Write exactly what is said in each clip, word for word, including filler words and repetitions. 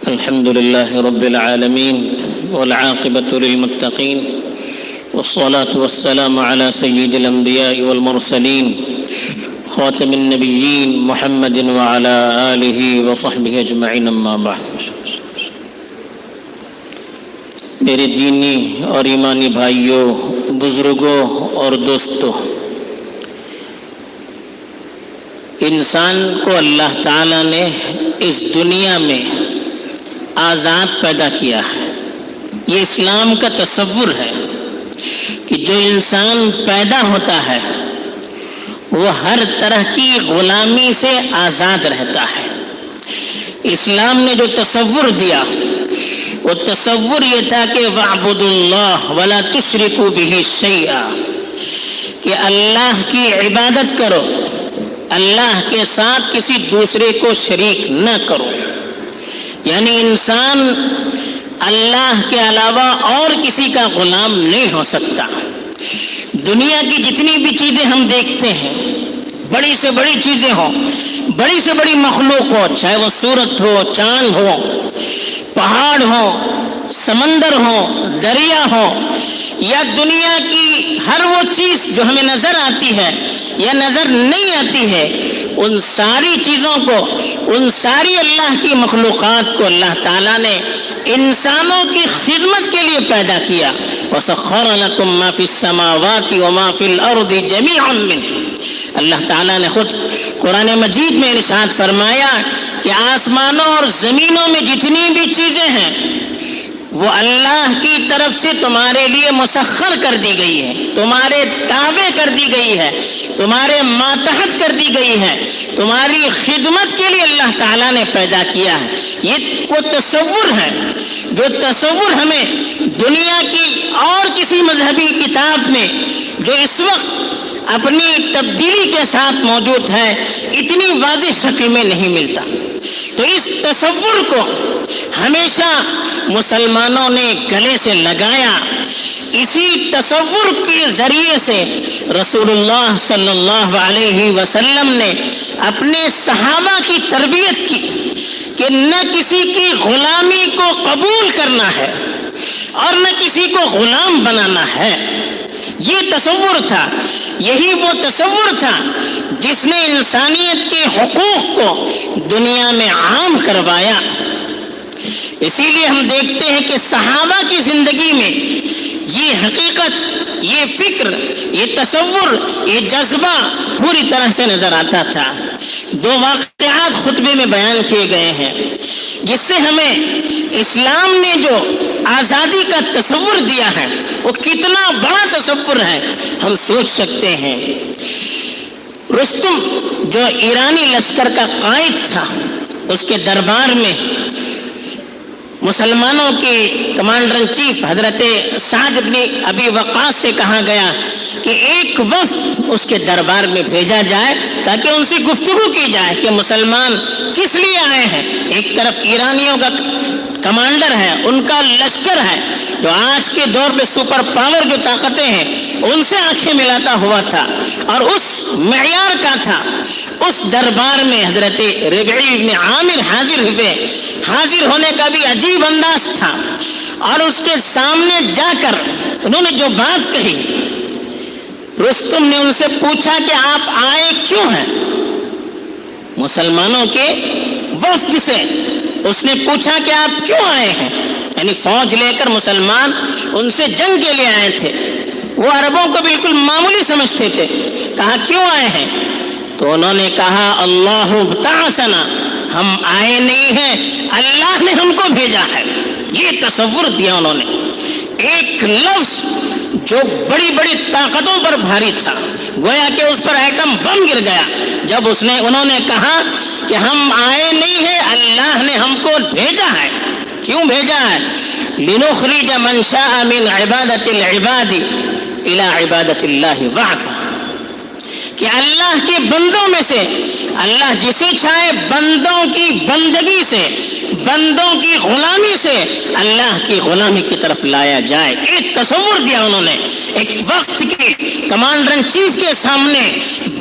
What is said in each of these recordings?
الحمد لله رب العالمين والعاقبة للمتقين والصلاة والسلام على سيد الأنبياء والمرسلين خاتم النبيين محمد وعلى آله وصحبه أجمعين أما بعد۔ میرے دینی اور ایمانی بھائیوں، بزرگوں اور دوستوں، انسان کو اللہ تعالیٰ نے اس دنیا میں آزاد پیدا کیا ہے۔ یہ اسلام کا تصور ہے کہ جو انسان پیدا ہوتا ہے وہ ہر طرح کی غلامی سے آزاد رہتا ہے۔ اسلام نے جو تصور دیا وہ تصور یہ تھا کہ وَاعْبُدُوا اللَّهَ وَلَا تُشْرِكُوا بِهِ شَيْئًا، کہ اللہ کی عبادت کرو، اللہ کے ساتھ کسی دوسرے کو شریک نہ کرو۔ یعنی انسان اللہ کے علاوہ اور کسی کا غلام نہیں ہو سکتا۔ دنیا کی جتنی بھی چیزیں ہم دیکھتے ہیں، بڑی سے بڑی چیزیں ہوں، بڑی سے بڑی مخلوق ہو، چاہے وہ سورج ہو، چاند ہو، پہاڑ ہو، سمندر ہو، دریا ہو، یا دنیا کی ہر وہ چیز جو ہمیں نظر آتی ہے یا نظر نہیں آتی ہے، ان ساری چیزوں کو، ان ساری اللہ کی مخلوقات کو اللہ تعالیٰ نے انسانوں کی خدمت کے لیے پیدا کیا۔ وَسَخَّرَ لَكُم مَّا فِي السَّمَاوَاتِ وَمَا فِي الْأَرْضِ جَمِيعًا مِّنْهُ۔ اللہ تعالیٰ نے خود قرآن مجید میں ارشاد فرمایا کہ آسمانوں اور زمینوں میں جتنی بھی چیزیں ہیں وہ اللہ کی طرف سے تمہارے لیے مسخر کر دی گئی ہے، تمہارے تابع کر دی گئی ہے، تمہارے ماتحت کر دی گئی ہے، تمہاری خدمت کے لیے اللہ تعالیٰ نے پیدا کیا ہے۔ یہ وہ تصور ہے جو تصور ہمیں دنیا کی اور کسی مذہبی کتاب میں جو اس وقت اپنی تبدیلی کے ساتھ موجود ہے اتنی واضح شکل میں نہیں ملتا۔ تو اس تصور کو ہمیشہ مسلمانوں نے گلے سے لگایا۔ اسی تصور کے ذریعے سے رسول اللہ صلی اللہ علیہ وسلم نے اپنے صحابہ کی تربیت کی کہ نہ کسی کی غلامی کو قبول کرنا ہے اور نہ کسی کو غلام بنانا ہے۔ یہ تصور تھا، یہی وہ تصور تھا جس نے انسانیت کے حقوق کو دنیا میں عام کروایا۔ اسی لیے ہم دیکھتے ہیں کہ صحابہ کی زندگی میں یہ حقیقت، یہ فکر، یہ تصور، یہ جذبہ پوری طرح سے نظر آتا تھا۔ دو واقعات خطبے میں بیان کیے گئے ہیں جس سے ہمیں اسلام نے جو آزادی کا تصور دیا ہے وہ کتنا بڑا تصور ہے ہم سوچ سکتے ہیں۔ رستم جو ایرانی لشکر کا قائد تھا، اس کے دربار میں مسلمانوں کے کمانڈر ان چیف حضرت سعد بن ابی وقاص سے کہا گیا کہ ایک وفد اس کے دربار میں بھیجا جائے تاکہ ان سے گفتگو کی جائے کہ مسلمان کس لیے آئے ہیں۔ ایک طرف ایرانیوں کا کمانڈر ہے، ان کا لشکر ہے جو آج کے دور پہ سپر پاور جو طاقتیں ہیں ان سے آنکھیں ملاتا ہوا تھا اور اس معیار کا تھا۔ اس دربار میں حضرت ربعی بن عامر حاضر ہوئے۔ حاضر ہونے کا بھی عجیب انداز تھا اور اس کے سامنے جا کر انہوں نے جو بات کہی، رستم نے ان سے پوچھا کہ آپ آئے کیوں ہیں؟ مسلمانوں کے وفد سے اس نے پوچھا کہ آپ کیوں آئے ہیں؟ یعنی فوج لے کر مسلمان ان سے جنگ کے لیے آئے تھے۔ وہ عربوں کو بالکل معمولی سمجھتے تھے۔ کہا کیوں آئے ہیں؟ تو انہوں نے کہا اللہ بعثنا، ہم آئے نہیں ہیں، اللہ نے ہم کو بھیجا ہے۔ یہ تصور دیا انہوں نے، ایک لفظ جو بڑی بڑی طاقتوں پر بھاری تھا، گویا کہ اس پر ایٹم بم گر گیا جب اس نے انہوں نے کہا کہ ہم آئے نہیں ہیں، اللہ نے ہم کو بھیجا ہے۔ کیوں بھیجا ہے؟ لنخرج من شاء من عبادت العباد الى عبادت اللہ وحدہ، کہ اللہ کے بندوں میں سے اللہ جسے چاہے بندوں کی بندگی سے، بندوں کی غلامی سے اللہ کی غلامی کی طرف لایا جائے۔ ایک تصور دیا انہوں نے، ایک وقت کے کمانڈر ان چیف کے سامنے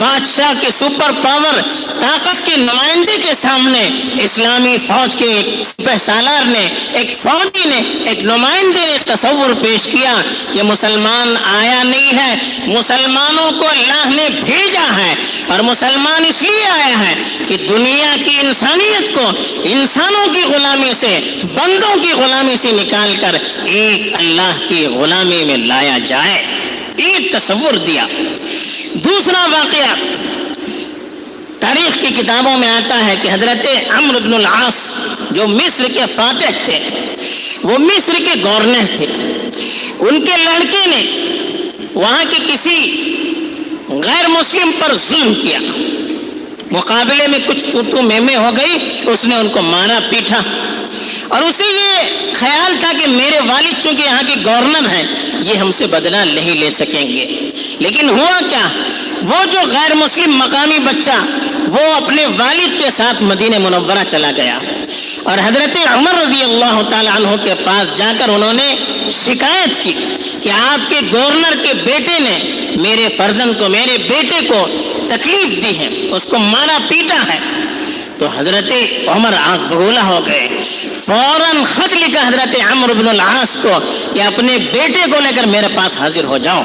بادشاہ کے سپر پاور طاقت کے نمائندے کے سامنے اسلامی فوج کے ایک سپہ سالار نے، ایک فوجی نے، ایک نمائندے نے تصور پیش کیا کہ مسلمان آیا نہیں ہے، مسلمانوں کو اللہ نے بھیجا ہے، اور مسلمان اس لیے آیا ہے کہ دنیا کی انسانیت کو انسانوں کی غلامی سے، بندوں کی غلامی سے نکال کر ایک اللہ کی غلامی میں لایا جائے۔ ایک تصور دیا۔ دوسرا واقعہ تاریخ کی کتابوں میں آتا ہے کہ حضرت عمرو بن العاص جو مصر کے فاتح تھے، وہ مصر کے گورنر تھے، ان کے لڑکے نے وہاں کے کسی غیر مسلم پر ظلم کیا، مقابلے میں کچھ تو تو میں میں ہو گئی، اس نے ان کو مارا پیٹا، اور اسے یہ خیال تھا کہ میرے والد چونکہ یہاں کے گورنر ہیں یہ ہم سے بدلہ نہیں لے سکیں گے۔ لیکن ہوا کیا، وہ جو غیر مسلم مقامی بچہ وہ اپنے والد کے ساتھ مدینہ منورہ چلا گیا، اور حضرت عمر رضی اللہ تعالی عنہ کے پاس جا کر انہوں نے شکایت کی کہ آپ کے گورنر کے بیٹے نے میرے فرزند کو، میرے بیٹے کو تکلیف دی ہے، اس کو مارا پیٹا ہے۔ تو حضرت عمر آنکھ بگولا ہو گئے، فوراً خط لکھا حضرت عمرو بن العاص کو کہ اپنے بیٹے کو لے کر میرے پاس حاضر ہو جاؤ۔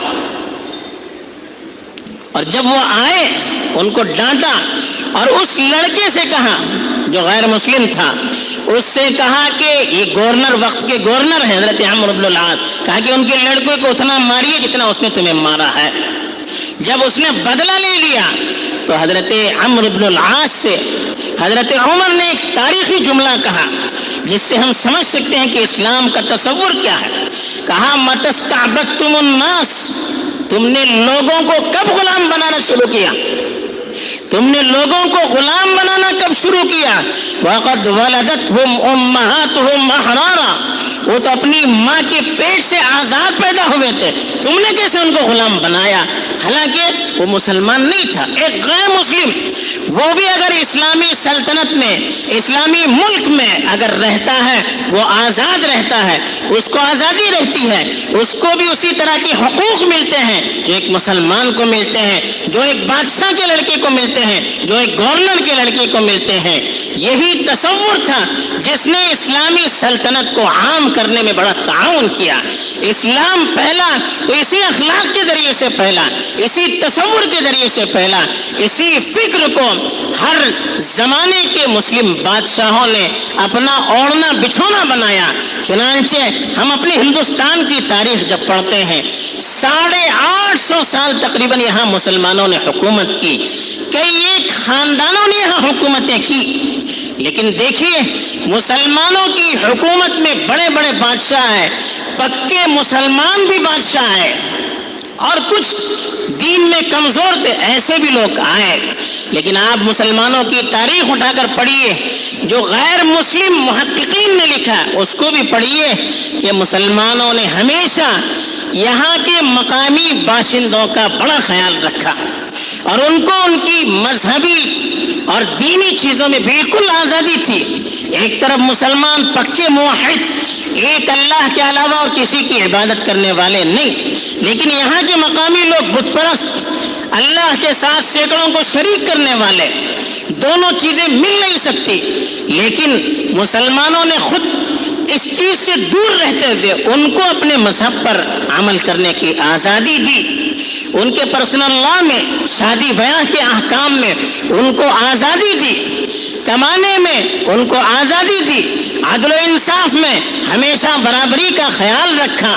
اور جب وہ آئے ان کو ڈانٹا، اور اس لڑکے سے کہا جو غیر مسلم تھا، اس سے کہا کہ یہ گورنر وقت کے گورنر ہیں حضرت عمرو بن العاص، کہا کہ ان کے لڑکے کو اتنا ماریے جتنا اس نے تمہیں مارا ہے۔ جب اس نے بدلہ لے لیا تو حضرت عمرو بن العاص سے حضرت عمر نے ایک تاریخی جملہ کہا جس سے ہم سمجھ سکتے ہیں کہ اسلام کا تصور کیا ہے۔ کہا متستعبدتم الناس، تم نے لوگوں کو کب غلام بنانا شروع کیا؟ تم نے لوگوں کو غلام بنانا کب شروع کیا؟ وَقَدْ وَلَدَتْهُمْ أُمَّهَاتُهُمْ أَحْرَارًا، وہ تو اپنی ماں کے پیٹ سے آزاد پیدا ہوئے تھے، تم نے کیسے ان کو غلام بنایا؟ حالانکہ وہ مسلمان نہیں تھا، ایک غیر مسلم، وہ بھی اگر اسلامی سلطنت میں، اسلامی ملک میں اگر رہتا ہے وہ آزاد رہتا ہے، اس کو آزادی رہتی ہے، اس کو بھی اسی طرح کے حقوق ملتے ہیں جو ایک مسلمان کو ملتے ہیں، جو ایک بادشاہ کے لڑکے کو ملتے ہیں، جو ایک گورنر کے لڑکے کو ملتے ہیں۔ یہی تصور تھا جس نے اسلامی سلطنت کو عام کرنے میں بڑا تعاون کیا۔ اسلام پہلا تو اسی اخلاق کے ذریعے سے پھیلا، اسی تصور کے ذریعے سے پھیلا، اسی فکر کو ہر زمانے کے مسلم بادشاہوں نے اپنا اوڑھنا بچھونا بنایا۔ چنانچہ ہم اپنے ہندوستان کی تاریخ جب پڑھتے ہیں، ساڑھے آٹھ سو سال تقریباً یہاں مسلمانوں نے حکومت کی، کئی ایک خاندانوں نے یہاں حکومتیں کی، لیکن دیکھیے مسلمانوں کی حکومت میں بڑے بڑے بادشاہ ہیں، پکے مسلمان بھی بادشاہ ہیں، اور کچھ دین میں کمزور تھے، ایسے بھی لوگ آئے۔ لیکن آپ مسلمانوں کی تاریخ اٹھا کر پڑھیے، جو غیر مسلم محققین نے لکھا اس کو بھی پڑھیے کہ مسلمانوں نے ہمیشہ یہاں کے مقامی باشندوں کا بڑا خیال رکھا، اور ان کو ان کی مذہبی اور دینی چیزوں میں بالکل آزادی تھی۔ ایک طرف مسلمان پکے موحد، ایک اللہ کے علاوہ اور کسی کی عبادت کرنے والے نہیں، لیکن یہاں کے مقامی لوگ بت پرست، اللہ کے ساتھ سینکڑوں کو شریک کرنے والے، دونوں چیزیں مل نہیں سکتی۔ لیکن مسلمانوں نے خود اس چیز سے دور رہتے ہوئے ان کو اپنے مذہب پر عمل کرنے کی آزادی دی، ان کے پرسنل لا میں، شادی بیاہ کے احکام میں ان کو آزادی دی، کمانے میں ان کو آزادی دی، عدل و انصاف میں ہمیشہ برابری کا خیال رکھا۔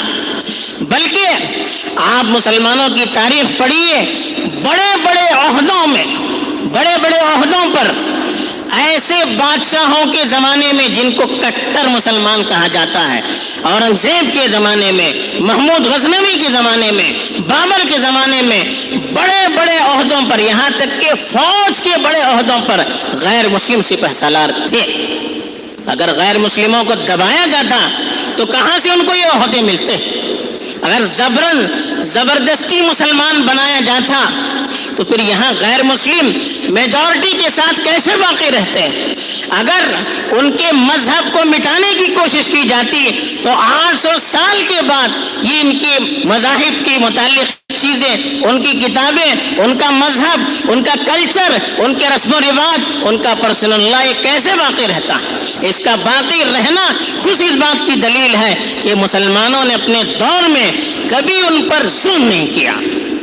بلکہ آپ مسلمانوں کی تاریخ پڑھیے، بڑے بڑے عہدوں میں، بڑے بڑے عہدوں پر ایسے بادشاہوں کے زمانے میں جن کو کٹر مسلمان کہا جاتا ہے، اورنگزیب کے زمانے میں، محمود غزنوی کے زمانے میں، بابر کے زمانے میں، بڑے بڑے عہدوں پر، یہاں تک کہ فوج کے بڑے عہدوں پر غیر مسلم سپہ سالار تھے۔ اگر غیر مسلموں کو دبایا جاتا تو کہاں سے ان کو یہ عہدے ملتے؟ اگر زبرن زبردستی مسلمان بنایا جاتا تو پھر یہاں غیر مسلم میجورٹی کے ساتھ کیسے باقی رہتے؟ اگر ان کے مذہب کو مٹانے کی کوشش کی جاتی تو آٹھ سو سال کے بعد یہ ان کے مذاہب کے متعلق چیزیں، ان کی کتابیں، ان کا مذہب، ان کا کلچر، ان کے رسم و رواج، ان کا پرسنل لائف کیسے باقی رہتا ہے؟ اس کا باقی رہنا خود اس بات کی دلیل ہے کہ مسلمانوں نے اپنے دور میں کبھی ان پر ظلم نہیں کیا۔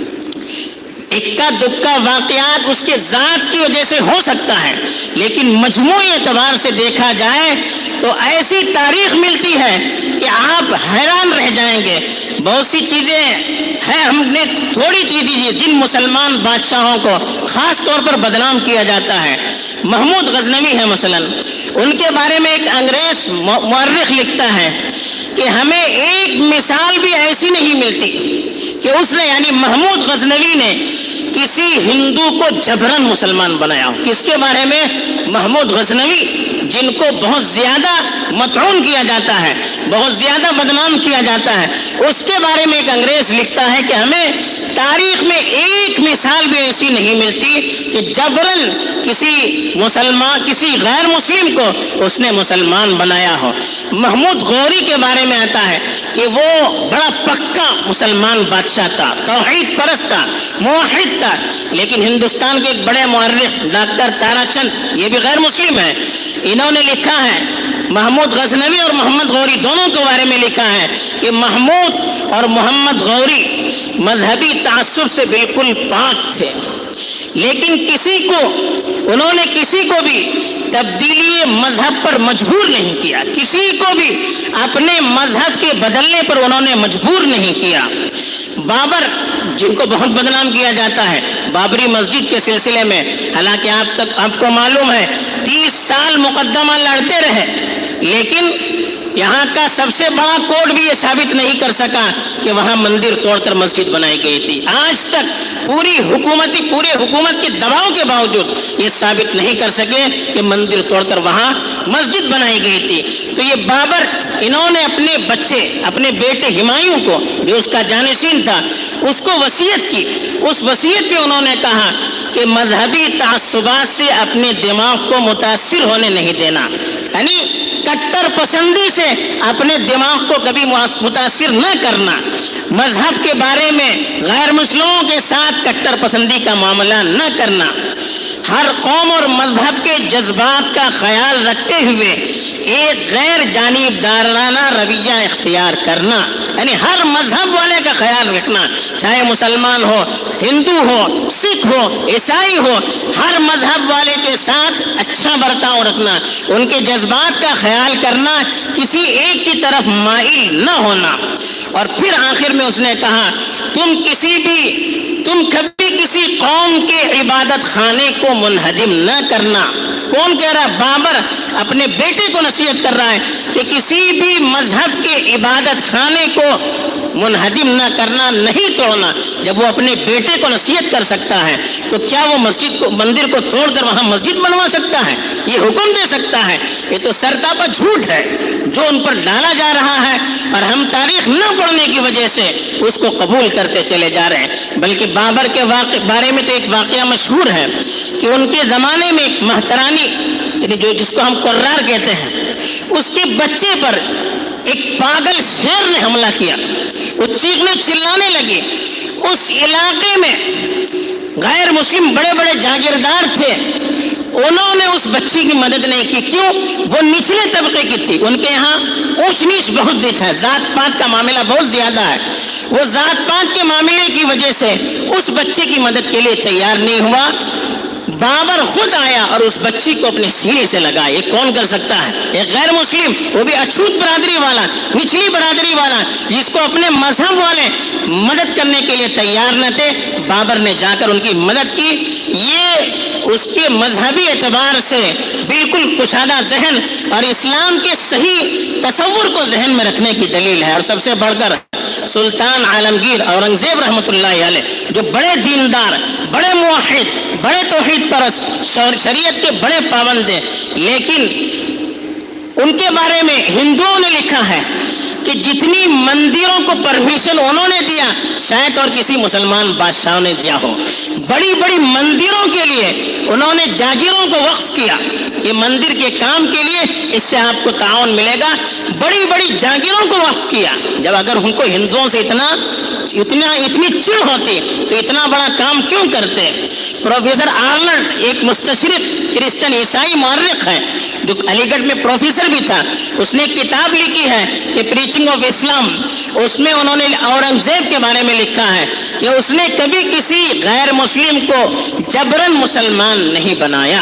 اکا دکا واقعات اس کے ذات کی وجہ سے ہو سکتا ہے، لیکن مجموعی اعتبار سے دیکھا جائے تو ایسی تاریخ ملتی ہے کہ آپ حیران رہ جائیں گے۔ بہت سی چیزیں ہیں، ہم نے تھوڑی چیزیں جن مسلمان بادشاہوں کو خاص طور پر بدنام کیا جاتا ہے، محمود غزنوی ہے مثلا، ان کے بارے میں ایک انگریز مورخ لکھتا ہے کہ ہمیں ایک مثال بھی ایسی نہیں ملتی کہ اس نے یعنی محمود غزنوی نے کسی ہندو کو جبرن مسلمان بنایا ہو۔ کس کے بارے میں؟ محمود غزنوی، جن کو بہت زیادہ مطعون کیا جاتا ہے، بہت زیادہ بدنام کیا جاتا ہے، اس کے بارے میں ایک انگریز لکھتا ہے کہ ہمیں تاریخ میں ایک مثال بھی ایسی نہیں ملتی کہ جبرن کسی مسلمان کسی غیر مسلم کو اس نے مسلمان بنایا ہو۔ محمود غوری کے بارے میں آتا ہے کہ وہ بڑا پکا مسلمان بادشاہ تھا، توحید پرست تھا، موحد تھا، لیکن ہندوستان کے ایک بڑے مورخ ڈاکٹر تارا چند، یہ بھی غیر مسلم ہے، انہوں نے لکھا ہے، محمود غزنوی اور محمد غوری دونوں کے بارے میں لکھا ہے کہ محمود اور محمد غوری مذہبی تعصب سے بالکل پاک تھے، لیکن کسی کو انہوں نے کسی کو بھی تبدیلی مذہب پر مجبور نہیں کیا، کسی کو بھی اپنے مذہب کے بدلنے پر انہوں نے مجبور نہیں کیا۔ بابر، جن کو بہت بدنام کیا جاتا ہے بابری مسجد کے سلسلے میں، حالانکہ آپ تک آپ کو معلوم ہے تیس سال مقدمہ لڑتے رہے، لیکن یہاں کا سب سے بڑا کوڈ بھی یہ ثابت نہیں کر سکا کہ وہاں مندر توڑ کر مسجد بنائی گئی تھی۔ آج تک پوری حکومتی پورے حکومت کے دباؤ کے باوجود یہ ثابت نہیں کر سکے کہ مندر توڑ کر وہاں مسجد بنائی گئی تھی۔ تو یہ بابر، انہوں نے اپنے بچے اپنے بیٹے ہمایوں کو، جو اس کا جانشین تھا، اس کو وصیت کی۔ اس وصیت میں انہوں نے کہا کہ مذہبی تعصبات سے اپنے دماغ کو متاثر ہونے نہیں دینا، یعنی کٹر پسندی سے اپنے دماغ کو کبھی متاثر نہ کرنا، مذہب کے بارے میں غیر مسلموں کے ساتھ کٹر پسندی کا معاملہ نہ کرنا، ہر قوم اور مذہب کے جذبات کا خیال رکھتے ہوئے ایک غیر جانبدارانہ رویہ اختیار کرنا، یعنی ہر مذہب والے کا خیال رکھنا، چاہے مسلمان ہو، ہندو ہو، سکھ ہو، عیسائی ہو، ہر مذہب والے کے ساتھ اچھا برتاؤ رکھنا، ان کے جذبات کا خیال کرنا، کسی ایک کی طرف مائل نہ ہونا۔ اور پھر آخر میں اس نے کہا تم کسی بھی تم کبھی کسی قوم کے عبادت خانے کو منہدم نہ کرنا۔ کون کہہ رہا ہے؟ بابر اپنے بیٹے کو نصیحت کر رہا ہے کہ کسی بھی مذہب کے عبادت خانے کو منہدم نہ کرنا، نہیں توڑنا۔ جب وہ اپنے بیٹے کو نصیحت کر سکتا ہے تو کیا وہ مسجد کو مندر کو توڑ کر وہاں مسجد بنوا سکتا ہے؟ یہ حکم دے سکتا ہے؟ یہ تو سرتاپا جھوٹ ہے جو ان پر ڈالا جا رہا ہے، اور ہم تاریخ نہ پڑھنے کی وجہ سے اس کو قبول کرتے چلے جا رہے ہیں۔ بلکہ بابر کے واقع بارے میں تو ایک واقعہ مشہور ہے کہ ان کے زمانے میں ایک مہترانی، یعنی جو جس کو ہم قرار کہتے ہیں، اس کے بچے پر ایک پاگل شیر نے حملہ کیا، وہ چیخنے چلانے لگی۔ اس علاقے میں غیر مسلم بڑے بڑے جاگیردار تھے، انہوں نے اس بچی کی مدد نہیں کی۔ کیوں؟ وہ نچلے طبقے کی تھی، ان کے یہاں اونچ نیچ بہت ہے، ذات پات کا معاملہ بہت زیادہ ہے۔ وہ ذات پات کے معاملے کی وجہ سے اس بچے کی مدد کے لیے تیار نہیں ہوا۔ بابر خود آیا اور اس بچی کو اپنے سینے سے لگا۔ یہ کون کر سکتا ہے؟ ایک غیر مسلم، وہ بھی اچھوت برادری والا، نچلی برادری والا، جس کو اپنے مذہب والے مدد کرنے کے لیے تیار نہ تھے، بابر نے جا کر ان کی مدد کی۔ یہ اس کے مذہبی اعتبار سے بالکل کشادہ ذہن اور اسلام کے صحیح تصور کو ذہن میں رکھنے کی دلیل ہے۔ اور سب سے بڑھ کر سلطان عالمگیر اورنگزیب رحمۃ اللہ علیہ، جو بڑے دیندار، بڑے موحد، بڑے توحید پرست، شریعت کے بڑے پابند ہیں، لیکن ان کے بارے میں ہندوؤں نے لکھا ہے کہ جتنی مندروں کو پرمیشن انہوں نے دیا شاید اور کسی مسلمان بادشاہوں نے دیا ہو. بڑی بڑی مندروں کے لیے انہوں نے جاگیروں کو وقف کیا کہ مندر کے کام کے لیے اس سے آپ کو تعاون ملے گا. بڑی بڑی جاگیروں کو وقف کیا. جب اگر ان کو ہندوؤں سے اتنا اتنا اتنی چڑ ہوتی تو اتنا بڑا کام کیوں کرتے. پروفیسر آرلنڈ ایک مستشرق کرسچن عیسائی مورخ ہے جو علی گڑھ میں پروفیسر بھی تھا. اس نے کتاب لکھی ہے کہ پریچنگ آف اسلام. اس میں انہوں نے اورنگزیب کے بارے میں لکھا ہے کہ اس نے کبھی کسی غیر مسلم کو جبرن مسلمان نہیں بنایا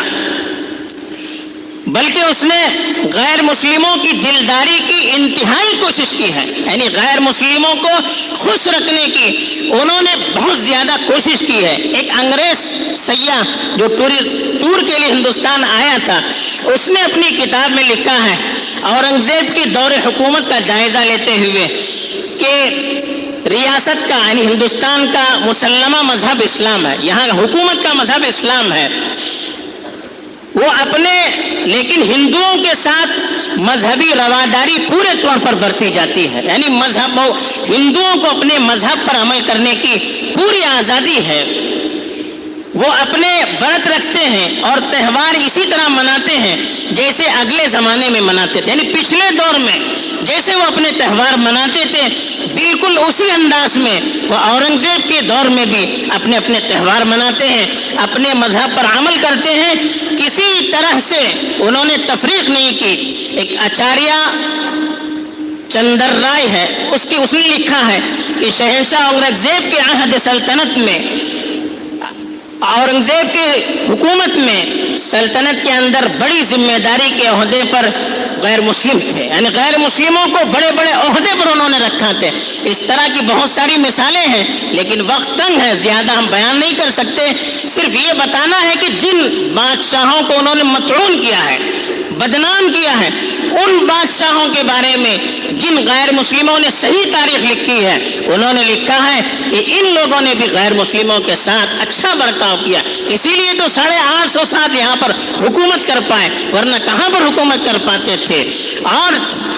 بلکہ اس نے غیر مسلموں کی دلداری کی انتہائی کوشش کی ہے. یعنی غیر مسلموں کو خوش رکھنے کی انہوں نے بہت زیادہ کوشش کی ہے. ایک انگریز سیاح جو ٹور کے لیے ہندوستان آیا تھا اس نے اپنی کتاب میں لکھا ہے اورنگزیب کی دور حکومت کا جائزہ لیتے ہوئے کہ ریاست کا یعنی ہندوستان کا مسلمہ مذہب اسلام ہے, یہاں حکومت کا مذہب اسلام ہے. وہ اپنے لیکن ہندوؤں کے ساتھ مذہبی رواداری پورے طور پر برتی جاتی ہے. یعنی مذہب ہندوؤں کو اپنے مذہب پر عمل کرنے کی پوری آزادی ہے. وہ اپنے برت رکھتے ہیں اور تہوار اسی طرح مناتے ہیں جیسے اگلے زمانے میں مناتے تھے. یعنی پچھلے دور میں جیسے وہ اپنے تہوار مناتے تھے بالکل اسی انداز میں وہ اورنگزیب کے دور میں بھی اپنے اپنے تہوار مناتے ہیں, اپنے مذہب پر عمل کرتے ہیں. کسی طرح سے انہوں نے تفریق نہیں کی. ایک آچاریہ چندر رائے ہے, اس کی اس نے لکھا ہے کہ شہنشاہ اورنگزیب کے عہد سلطنت میں اورنگزیب کی حکومت میں سلطنت کے اندر بڑی ذمہ داری کے عہدے پر غیر مسلم تھے. یعنی غیر مسلموں کو بڑے بڑے عہدے پر انہوں نے رکھا تھے. اس طرح کی بہت ساری مثالیں ہیں لیکن وقت تنگ ہے, زیادہ ہم بیان نہیں کر سکتے. صرف یہ بتانا ہے کہ جن بادشاہوں کو انہوں نے مطعون کیا ہے, بدنام کیا ہے, ان بادشاہوں کے بارے میں جن غیر مسلموں نے صحیح تاریخ لکھی ہے انہوں نے لکھا ہے کہ ان لوگوں نے بھی غیر مسلموں کے ساتھ اچھا برتاؤ کیا. اسی لیے تو ساڑھے آٹھ سو سال یہاں پر حکومت کر پائے, ورنہ کہاں پر حکومت کر پاتے تھے. اور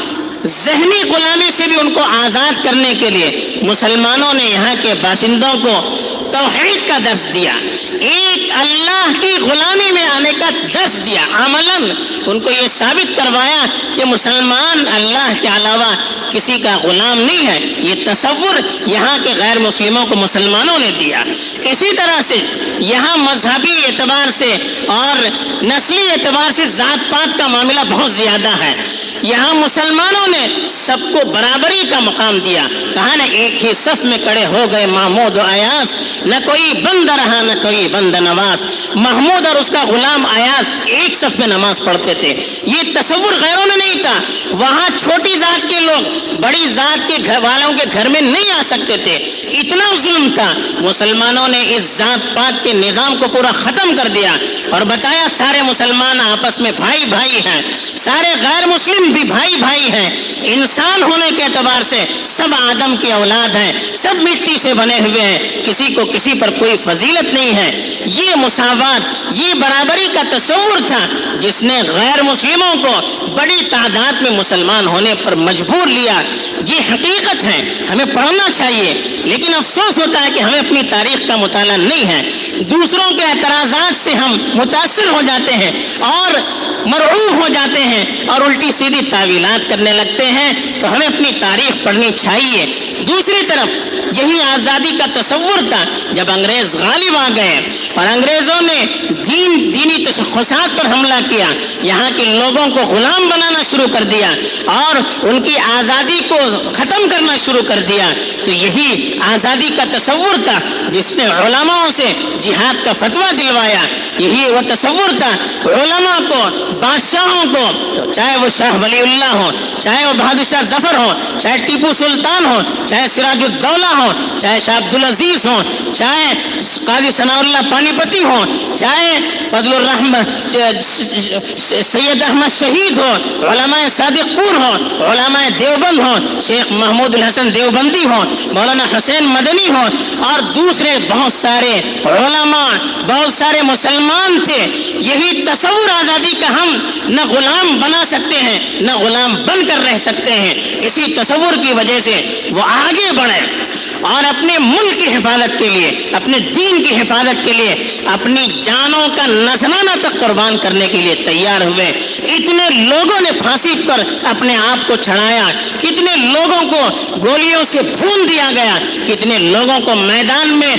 ذہنی غلامی سے بھی ان کو آزاد کرنے کے لیے مسلمانوں نے یہاں کے باشندوں کو توحید کا درس دیا, ایک اللہ کی غلامی میں آنے کا درس دیا. عملاً ان کو یہ ثابت کروایا کہ مسلمان اللہ کے علاوہ کسی کا غلام نہیں ہے. یہ تصور یہاں کے غیر مسلموں کو مسلمانوں نے دیا. اسی طرح سے یہاں مذہبی اعتبار سے اور نسلی اعتبار سے ذات پات کا معاملہ بہت زیادہ ہے. یہاں مسلمانوں نے سب کو برابری کا مقام دیا. کہا نا ایک ہی صف میں کڑے ہو گئے محمود و ایاز, نہ کوئی بند رہا نہ کوئی بند نواز. محمود اور اس کا غلام ایاز ایک صف میں نماز پڑھتے تھے. یہ تصور غیروں میں نہیں تھا. وہاں چھوٹی ذات کے لوگ بڑی ذات کے گھر والوں کے گھر میں نہیں آ سکتے تھے, اتنا ظلم تھا. مسلمانوں نے اس ذات پات کے نظام کو پورا ختم کر دیا اور بتایا سارے مسلمان آپس میں بھائی بھائی ہیں, سارے غیر مسلم بھی بھائی بھائی ہیں. انسان ہونے کے اعتبار سے سب آدم کی اولاد ہیں, سب مٹی سے بنے ہوئے ہیں, کسی کو کسی پر کوئی فضیلت نہیں ہے. یہ مساوات, یہ برابری کا تصور تھا جس نے غیر مسلموں کو بڑی تعداد میں مسلمان ہونے پر مجبور لیا. یہ حقیقت ہے, ہمیں پڑھنا چاہیے, لیکن افسوس ہوتا ہے کہ ہمیں اپنی تاریخ کا مطالعہ نہیں ہے. دوسروں کے اعتراضات سے ہم متاثر ہو جاتے ہیں اور مرعوب ہو جاتے ہیں اور الٹی سیدھی تعویلات کرنے لگتے ہیں. تو ہمیں اپنی تاریخ پڑھنی چاہیے. دوسری طرف یہی آزادی کا تصور تھا جب انگریز غالب آ گئے اور انگریزوں نے دین دینی تشخصات پر حملہ کیا, یہاں کے لوگوں کو غلام بنانا شروع کر دیا اور ان کی آزادی کو ختم کرنا شروع کر دیا. تو یہی آزادی کا تصور تھا جس نے علماء سے جہاد کا فتویٰ دلوایا. یہی وہ تصور تھا علماء کو, بادشاہوں کو, چاہے وہ شاہ ولی اللہ ہو, چاہے وہ بہادر شاہ ظفر ہو, چاہے ٹیپو سلطان ہو, چاہے سراج الدولہ ہو, چاہے شاہ عبدالعزیز ہو, چاہے قاضی ثناء اللہ پانی پتی ہو, چاہے فضل الرحمن سید احمد شہید ہو, علماء صادق پور ہو, علماء دیوبند ہو, شیخ محمود الحسن دیوبندی ہو, مولانا حسین مدنی ہو اور دوسرے بہت سارے علماء, بہت سارے مسلمان تھے. یہی تصور آزادی کا ہم ہم نہ غلام بنا سکتے ہیں نہ غلام بن کر رہ سکتے ہیں۔ اسی تصور کی وجہ سے وہ آگے بڑھے اور اپنے ملک کی حفاظت کے لیے، اپنے دین کی حفاظت کے لیے اپنی جانوں کا نذرانہ تک قربان کرنے کے لیے تیار ہوئے۔ اتنے لوگوں نے پھانسی پر اپنے آپ کو چڑھایا، کتنے لوگوں کو گولیوں سے بھون دیا گیا، کتنے لوگوں کو میدان میں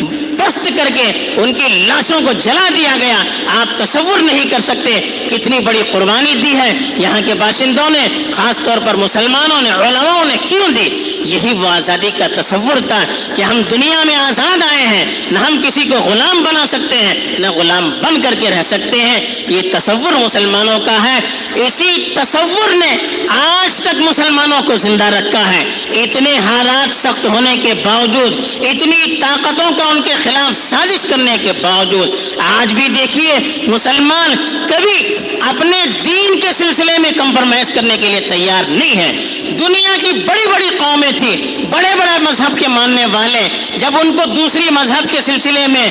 پست کر کے ان کی لاشوں کو جلا دیا گیا۔ آپ تصور نہیں کر سکتے کتنی بڑی قربانی دی ہے یہاں کے باشندوں نے، خاص طور پر مسلمانوں نے، علماء نے کیوں دی؟ یہی وہ آزادی کا تصور تھا کہ ہم دنیا میں آزاد آئے ہیں، نہ ہم کسی کو غلام بنا سکتے ہیں نہ غلام بن کر کے رہ سکتے ہیں۔ یہ تصور مسلمانوں کا ہے، اسی تصور نے آج تک مسلمانوں کو زندہ رکھا ہے۔ اتنے حالات سخت ہونے کے باوجود، اتنی طاقتوں کا ان کے خلاف سازش کرنے کے باوجود، آج بھی دیکھیے مسلمان کبھی اپنے دین کے سلسلے میں کمپرمائز کرنے کے لیے تیار نہیں ہے۔ دنیا کی بڑی بڑی قومیں تھی، بڑے بڑے مذہب کے ماننے والے، جب ان کو دوسری مذہب کے سلسلے میں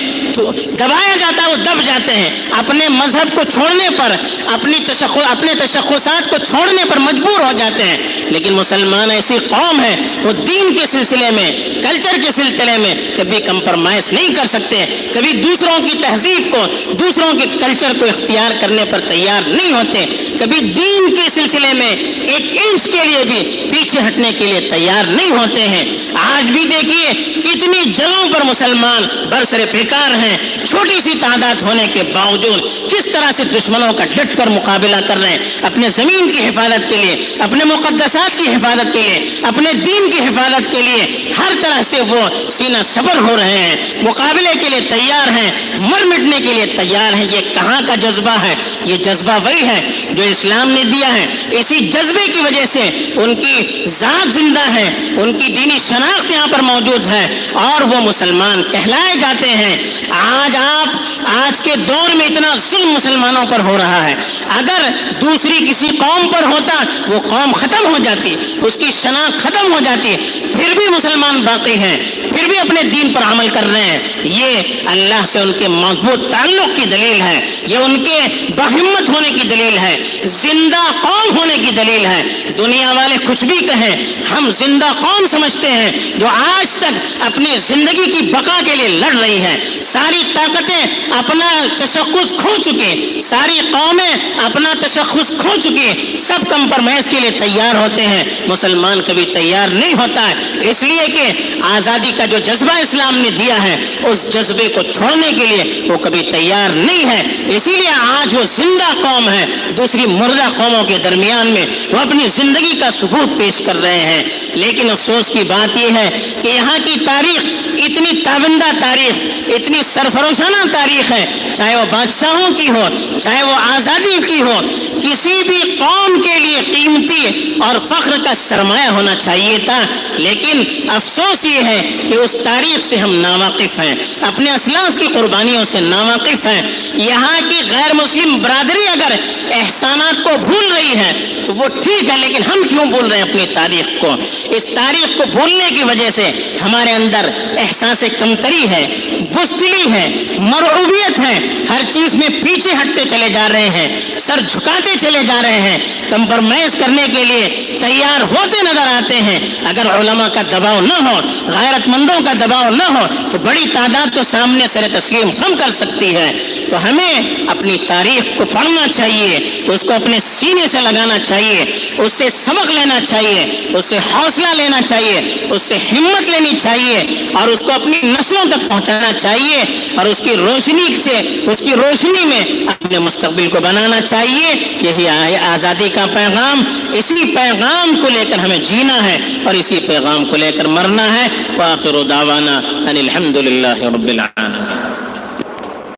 دبایا جاتا ہے وہ دب جاتے ہیں، اپنے مذہب کو چھوڑنے پر، اپنی تشخص اپنے تشخصات کو چھوڑنے پر مجبور ہو جاتے ہیں۔ لیکن مسلمان ایسی قوم ہے وہ دین کے سلسلے میں، کلچر کے سلسلے میں کبھی کمپرمائز نہیں کر سکتے، کبھی دوسروں کی تہذیب کو، دوسروں کے کلچر کو اختیار کرنے پر تیار نہیں ہوتے، کبھی دین کے سلسلے میں ایک انچ کے لیے بھی پیچھے ہٹنے کے لیے تیار نہیں ہوتے ہیں۔ آج بھی دیکھیے کتنی جگہوں پر مسلمان برسر پیکار ہیں، چھوٹی سی تعداد ہونے کے باوجود کس طرح سے دشمنوں کا ڈٹ کر مقابلہ کر رہے ہیں، اپنے زمین کی حفاظت کے لیے، اپنے مقدسات کی حفاظت کے لیے، اپنے دین کی حفاظت کے لیے ہر طرح سے وہ سینہ صبر ہو رہے ہیں، مقابلے کے لیے تیار ہیں، مر مٹنے کے لیے تیار ہیں۔ یہ کہاں کا جذبہ ہے؟ یہ جذبہ وہی ہے جو اسلام نے دیا ہے۔ اسی جذبے کی وجہ سے ان کی ذات زندہ ہے، ان کی دینی شناخت یہاں پر موجود ہے اور وہ مسلمان کہلائے جاتے ہیں۔ آج آپ آج کے دور میں اتنا ظلم مسلمانوں پر ہو رہا ہے، اگر دوسری کسی قوم پر ہوتا وہ قوم ختم ہو جاتی، اس کی شناخت ختم ہو جاتی، پھر بھی مسلمان باقی ہیں، پھر بھی اپنے دین پر عمل کر رہے ہیں۔ یہ اللہ سے ان کے مضبوط تعلق کی دلیل ہے، یہ ان کے باہمت ہونے کی دلیل ہے، زندہ قوم ہونے کی دلیل ہے۔ دنیا والے کچھ بھی کہیں، ہم زندہ قوم سمجھتے ہیں جو آج تک اپنی زندگی کی بقا کے لیے لڑ رہی ہے۔ ساری طاقتیں اپنا تشخص کھو چکی، ساری قومیں اپنا تشخص کھو چکی، سب کمپرمائز کے لیے تیار ہوتے ہیں، مسلمان کبھی تیار نہیں ہوتا ہے، اس لیے کہ آزادی کا جو جذبہ اسلام نے دیا ہے اس جذبے کو چھوڑنے کے لیے وہ کبھی تیار نہیں ہے۔ اسی لیے آج وہ زندہ قوم ہے، دوسری مردہ قوموں کے درمیان میں وہ اپنی زندگی کا ثبوت پیش کر رہے ہیں۔ لیکن افسوس کی بات یہ ہے کہ یہاں کی تاریخ اتنی تابندہ تاریخ، اتنی سرفروشانہ تاریخ ہے، چاہے وہ بادشاہوں کی ہو، چاہے وہ آزادی کی ہو، کسی بھی قوم کے لیے قیمتی اور فخر کا سرمایہ ہونا چاہیے تھا۔ لیکن افسوس یہ ہے کہ اس تاریخ سے ہم ناواقف ہیں، اپنے اسلاف کی قربانیوں سے ناواقف ہیں۔ یہاں کی غیر مسلم برادری اگر احسانات کو بھول رہی ہے تو وہ ٹھیک ہے، لیکن ہم کیوں بھول رہے ہیں اپنی تاریخ کو؟ اس تاریخ کو بھولنے کی وجہ سے ہمارے اندر احساس کمتری ہے، بزدلی ہے، مرعوبیت ہے، ہر چیز میں پیچھے ہٹتے چلے جا رہے ہیں، سر جھکاتے چلے جا رہے ہیں، کمپرمائز کرنے کے لیے تیار ہوتے نظر آتے ہیں۔ اگر علماء کا دباؤ نہ ہو، غیرت مندوں کا دباؤ نہ ہو تو بڑی تعداد تو سامنے سر تسلیم خم کر سکتی ہے۔ تو ہمیں اپنی تاریخ کو پڑھنا چاہیے، اس کو اپنے سینے سے لگانا چاہیے، اس سے سبق لینا چاہیے، اس سے حوصلہ لینا چاہیے، اس سے ہمت لینی چاہیے اور اس کو اپنی نسلوں تک پہنچانا چاہیے اور اس کی روشنی سے اس کی روشنی میں اپنے مستقبل کو بنانا چاہیے۔ یہی آزادی کا پیغام، اسی پیغام کو لے کر ہمیں جینا ہے اور اسی پیغام کو لے کر مرنا ہے۔ وآخر دعوانا ان الحمد للہ رب العالمین۔